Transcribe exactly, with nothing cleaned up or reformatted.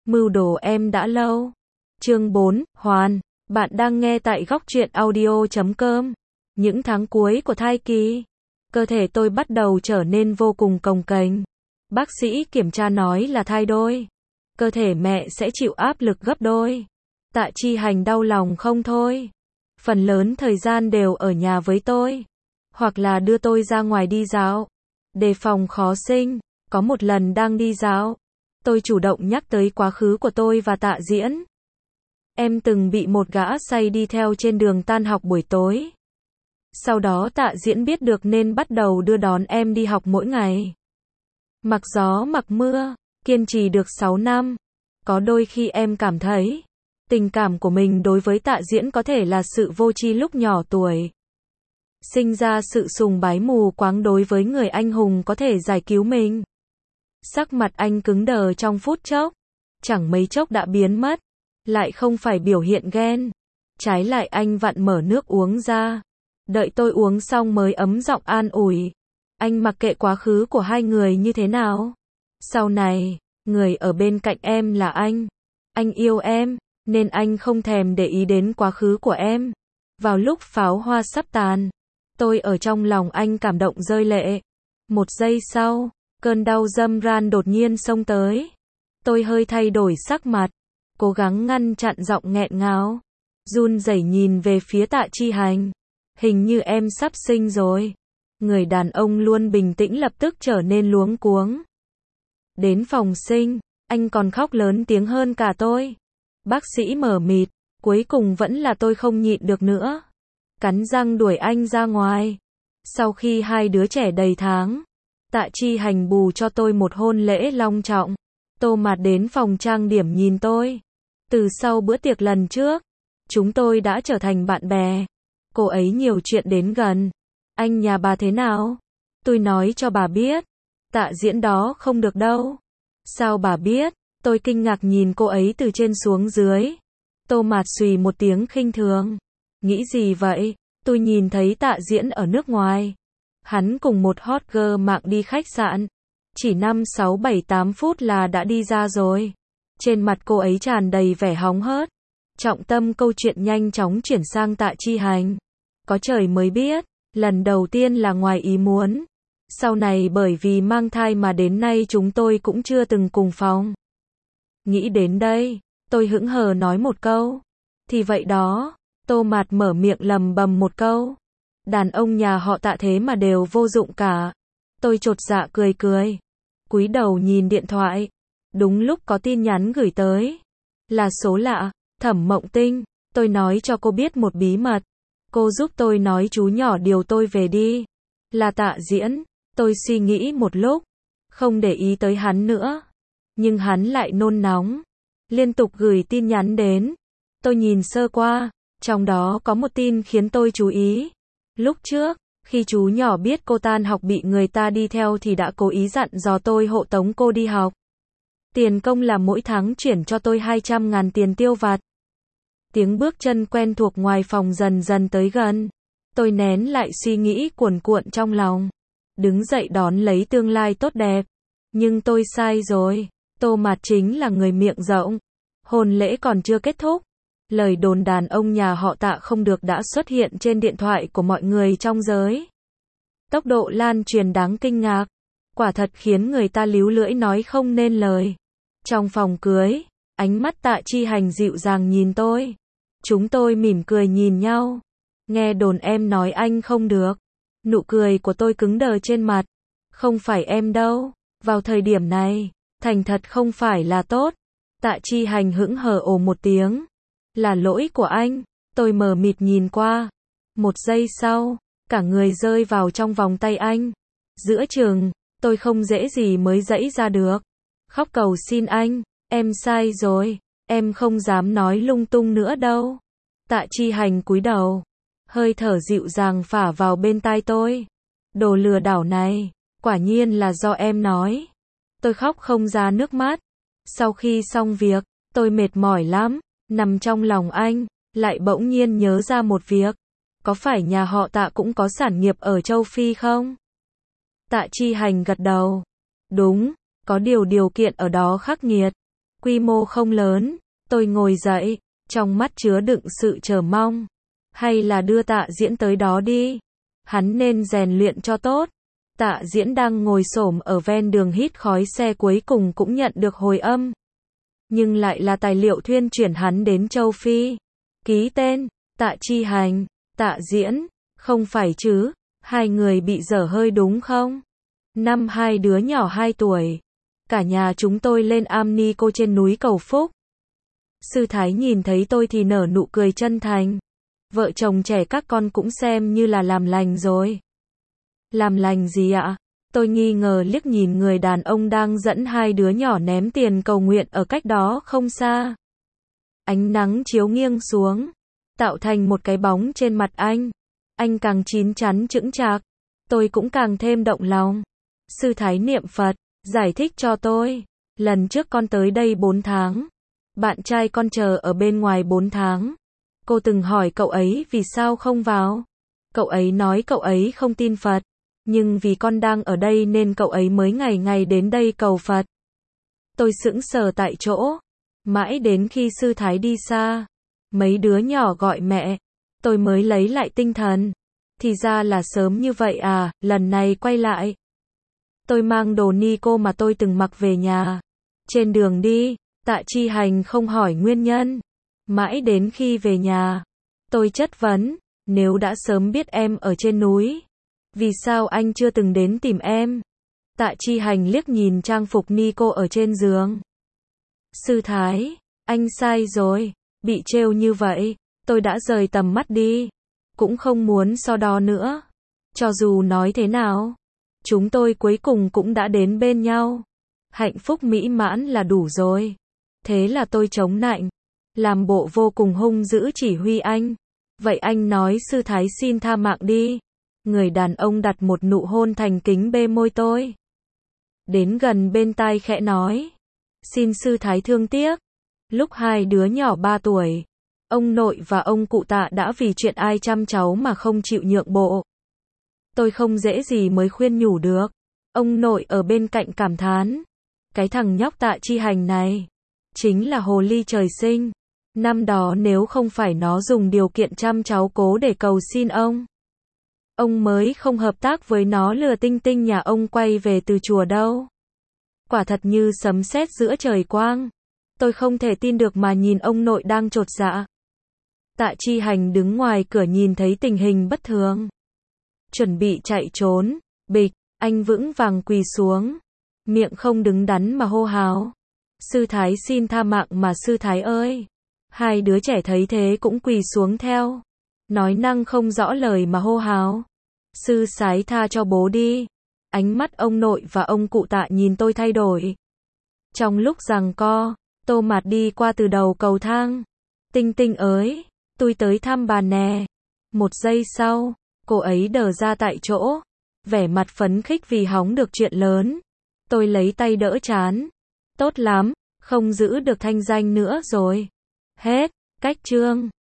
Mưu đồ em đã lâu. Chương bốn, Hoàn. Bạn đang nghe tại góc truyện audio chấm com. Những tháng cuối của thai kỳ, cơ thể tôi bắt đầu trở nên vô cùng cồng kềnh. Bác sĩ kiểm tra nói là thai đôi. Cơ thể mẹ sẽ chịu áp lực gấp đôi. Tạ Chi Hành đau lòng không thôi. Phần lớn thời gian đều ở nhà với tôi. Hoặc là đưa tôi ra ngoài đi dạo. Đề phòng khó sinh. Có một lần đang đi dạo, tôi chủ động nhắc tới quá khứ của tôi và Tạ Diễn. Em từng bị một gã say đi theo trên đường tan học buổi tối. Sau đó Tạ Diễn biết được nên bắt đầu đưa đón em đi học mỗi ngày. Mặc gió mặc mưa, kiên trì được sáu năm. Có đôi khi em cảm thấy, tình cảm của mình đối với Tạ Diễn có thể là sự vô tri lúc nhỏ tuổi. Sinh ra sự sùng bái mù quáng đối với người anh hùng có thể giải cứu mình. Sắc mặt anh cứng đờ trong phút chốc, chẳng mấy chốc đã biến mất, lại không phải biểu hiện ghen. Trái lại anh vặn mở nước uống ra, đợi tôi uống xong mới ấm giọng an ủi. Anh mặc kệ quá khứ của hai người như thế nào. Sau này, người ở bên cạnh em là anh. Anh yêu em, nên anh không thèm để ý đến quá khứ của em. Vào lúc pháo hoa sắp tàn, tôi ở trong lòng anh cảm động rơi lệ. Một giây sau, cơn đau dâm ran đột nhiên xông tới. Tôi hơi thay đổi sắc mặt, cố gắng ngăn chặn giọng nghẹn ngào, run rẩy nhìn về phía Tạ Chi Hành. Hình như em sắp sinh rồi. Người đàn ông luôn bình tĩnh lập tức trở nên luống cuống. Đến phòng sinh, anh còn khóc lớn tiếng hơn cả tôi. Bác sĩ mờ mịt, cuối cùng vẫn là tôi không nhịn được nữa. Cắn răng đuổi anh ra ngoài. Sau khi hai đứa trẻ đầy tháng, Tạ Chi Hành bù cho tôi một hôn lễ long trọng. Tô Mạt đến phòng trang điểm nhìn tôi. Từ sau bữa tiệc lần trước, chúng tôi đã trở thành bạn bè. Cô ấy nhiều chuyện đến gần. Anh nhà bà thế nào? Tôi nói cho bà biết. Tạ Diễn đó không được đâu. Sao bà biết? Tôi kinh ngạc nhìn cô ấy từ trên xuống dưới. Tô Mạt xùy một tiếng khinh thường. Nghĩ gì vậy? Tôi nhìn thấy Tạ Diễn ở nước ngoài. Hắn cùng một hot girl mạng đi khách sạn. Chỉ năm sáu bảy tám phút là đã đi ra rồi. Trên mặt cô ấy tràn đầy vẻ hóng hớt. Trọng tâm câu chuyện nhanh chóng chuyển sang Tạ Chi Hành. Có trời mới biết, lần đầu tiên là ngoài ý muốn. Sau này bởi vì mang thai mà đến nay chúng tôi cũng chưa từng cùng phòng. Nghĩ đến đây, tôi hững hờ nói một câu. Thì vậy đó. Tô Mạt mở miệng lầm bầm một câu. Đàn ông nhà họ Tạ thế mà đều vô dụng cả. Tôi chột dạ cười cười. Cúi đầu nhìn điện thoại. Đúng lúc có tin nhắn gửi tới. Là số lạ, Thẩm Mộng Tinh. Tôi nói cho cô biết một bí mật. Cô giúp tôi nói chú nhỏ điều tôi về đi. Là Tạ Diễn. Tôi suy nghĩ một lúc. Không để ý tới hắn nữa. Nhưng hắn lại nôn nóng. Liên tục gửi tin nhắn đến. Tôi nhìn sơ qua. Trong đó có một tin khiến tôi chú ý. Lúc trước, khi chú nhỏ biết cô tan học bị người ta đi theo thì đã cố ý dặn dò tôi hộ tống cô đi học. Tiền công là mỗi tháng chuyển cho tôi hai trăm ngàn tiền tiêu vặt. Tiếng bước chân quen thuộc ngoài phòng dần dần tới gần. Tôi nén lại suy nghĩ cuồn cuộn trong lòng. Đứng dậy đón lấy tương lai tốt đẹp. Nhưng tôi sai rồi. Tô Mạt chính là người miệng rộng. Hôn lễ còn chưa kết thúc. Lời đồn đàn ông nhà họ Tạ không được đã xuất hiện trên điện thoại của mọi người trong giới. Tốc độ lan truyền đáng kinh ngạc. Quả thật khiến người ta líu lưỡi nói không nên lời. Trong phòng cưới, ánh mắt Tạ Chi Hành dịu dàng nhìn tôi. Chúng tôi mỉm cười nhìn nhau. Nghe đồn em nói anh không được. Nụ cười của tôi cứng đờ trên mặt. Không phải em đâu. Vào thời điểm này, thành thật không phải là tốt. Tạ Chi Hành hững hờ ồ một tiếng. Là lỗi của anh. Tôi mờ mịt nhìn qua. Một giây sau, cả người rơi vào trong vòng tay anh. Giữa chừng, tôi không dễ gì mới giãy ra được. Khóc cầu xin anh. Em sai rồi. Em không dám nói lung tung nữa đâu. Tạ Chi Hành cúi đầu. Hơi thở dịu dàng phả vào bên tai tôi. Đồ lừa đảo này. Quả nhiên là do em nói. Tôi khóc không ra nước mắt. Sau khi xong việc, tôi mệt mỏi lắm. Nằm trong lòng anh, lại bỗng nhiên nhớ ra một việc. Có phải nhà họ Tạ cũng có sản nghiệp ở châu Phi không? Tạ Chi Hành gật đầu. Đúng, có điều điều kiện ở đó khắc nghiệt. Quy mô không lớn. Tôi ngồi dậy, trong mắt chứa đựng sự chờ mong. Hay là đưa Tạ Diễn tới đó đi. Hắn nên rèn luyện cho tốt. Tạ Diễn đang ngồi xổm ở ven đường hít khói xe cuối cùng cũng nhận được hồi âm. Nhưng lại là tài liệu thuyên chuyển hắn đến châu Phi. Ký tên, Tạ Chi Hành, Tạ Diễn, không phải chứ, hai người bị dở hơi đúng không? Năm hai đứa nhỏ hai tuổi. Cả nhà chúng tôi lên am ni cô trên núi cầu phúc. Sư Thái nhìn thấy tôi thì nở nụ cười chân thành. Vợ chồng trẻ các con cũng xem như là làm lành rồi. Làm lành gì ạ? Tôi nghi ngờ liếc nhìn người đàn ông đang dẫn hai đứa nhỏ ném tiền cầu nguyện ở cách đó không xa. Ánh nắng chiếu nghiêng xuống, tạo thành một cái bóng trên mặt anh. Anh càng chín chắn chững chạc, tôi cũng càng thêm động lòng. Sư Thái niệm Phật, giải thích cho tôi. Lần trước con tới đây bốn tháng. Bạn trai con chờ ở bên ngoài bốn tháng. Cô từng hỏi cậu ấy vì sao không vào. Cậu ấy nói cậu ấy không tin Phật. Nhưng vì con đang ở đây nên cậu ấy mới ngày ngày đến đây cầu Phật. Tôi sững sờ tại chỗ. Mãi đến khi Sư Thái đi xa. Mấy đứa nhỏ gọi mẹ. Tôi mới lấy lại tinh thần. Thì ra là sớm như vậy à, lần này quay lại. Tôi mang đồ ni cô mà tôi từng mặc về nhà. Trên đường đi, Tạ Chi Hành không hỏi nguyên nhân. Mãi đến khi về nhà, tôi chất vấn, nếu đã sớm biết em ở trên núi, vì sao anh chưa từng đến tìm em? Tạ Chi Hành liếc nhìn trang phục ni cô ở trên giường. Sư Thái, anh sai rồi, bị trêu như vậy, tôi đã rời tầm mắt đi, cũng không muốn so đo nữa. Cho dù nói thế nào, chúng tôi cuối cùng cũng đã đến bên nhau. Hạnh phúc mỹ mãn là đủ rồi. Thế là tôi chống nạnh, làm bộ vô cùng hung dữ chỉ huy anh. Vậy anh nói Sư Thái xin tha mạng đi. Người đàn ông đặt một nụ hôn thành kính bê môi tôi. Đến gần bên tai khẽ nói. Xin Sư Thái thương tiếc. Lúc hai đứa nhỏ ba tuổi, ông nội và ông cụ Tạ đã vì chuyện ai chăm cháu mà không chịu nhượng bộ. Tôi không dễ gì mới khuyên nhủ được. Ông nội ở bên cạnh cảm thán. Cái thằng nhóc Tạ Chi Hành này, chính là hồ ly trời sinh. Năm đó nếu không phải nó dùng điều kiện chăm cháu cố để cầu xin ông, ông mới không hợp tác với nó lừa tinh tinh nhà ông quay về từ chùa đâu. Quả thật như sấm sét giữa trời quang. Tôi không thể tin được mà nhìn ông nội đang chột dạ. Tạ Chi Hành đứng ngoài cửa nhìn thấy tình hình bất thường. Chuẩn bị chạy trốn, bịch, anh vững vàng quỳ xuống. Miệng không đứng đắn mà hô hào. Sư Thái xin tha mạng mà Sư Thái ơi. Hai đứa trẻ thấy thế cũng quỳ xuống theo. Nói năng không rõ lời mà hô hào. Sư Sái tha cho bố đi. Ánh mắt ông nội và ông cụ Tạ nhìn tôi thay đổi. Trong lúc giằng co, Tô Mạt đi qua từ đầu cầu thang. Tinh Tinh ơi, tôi tới thăm bà nè. Một giây sau, cô ấy đờ ra tại chỗ. Vẻ mặt phấn khích vì hóng được chuyện lớn. Tôi lấy tay đỡ trán. Tốt lắm, không giữ được thanh danh nữa rồi. Hết, cách chương.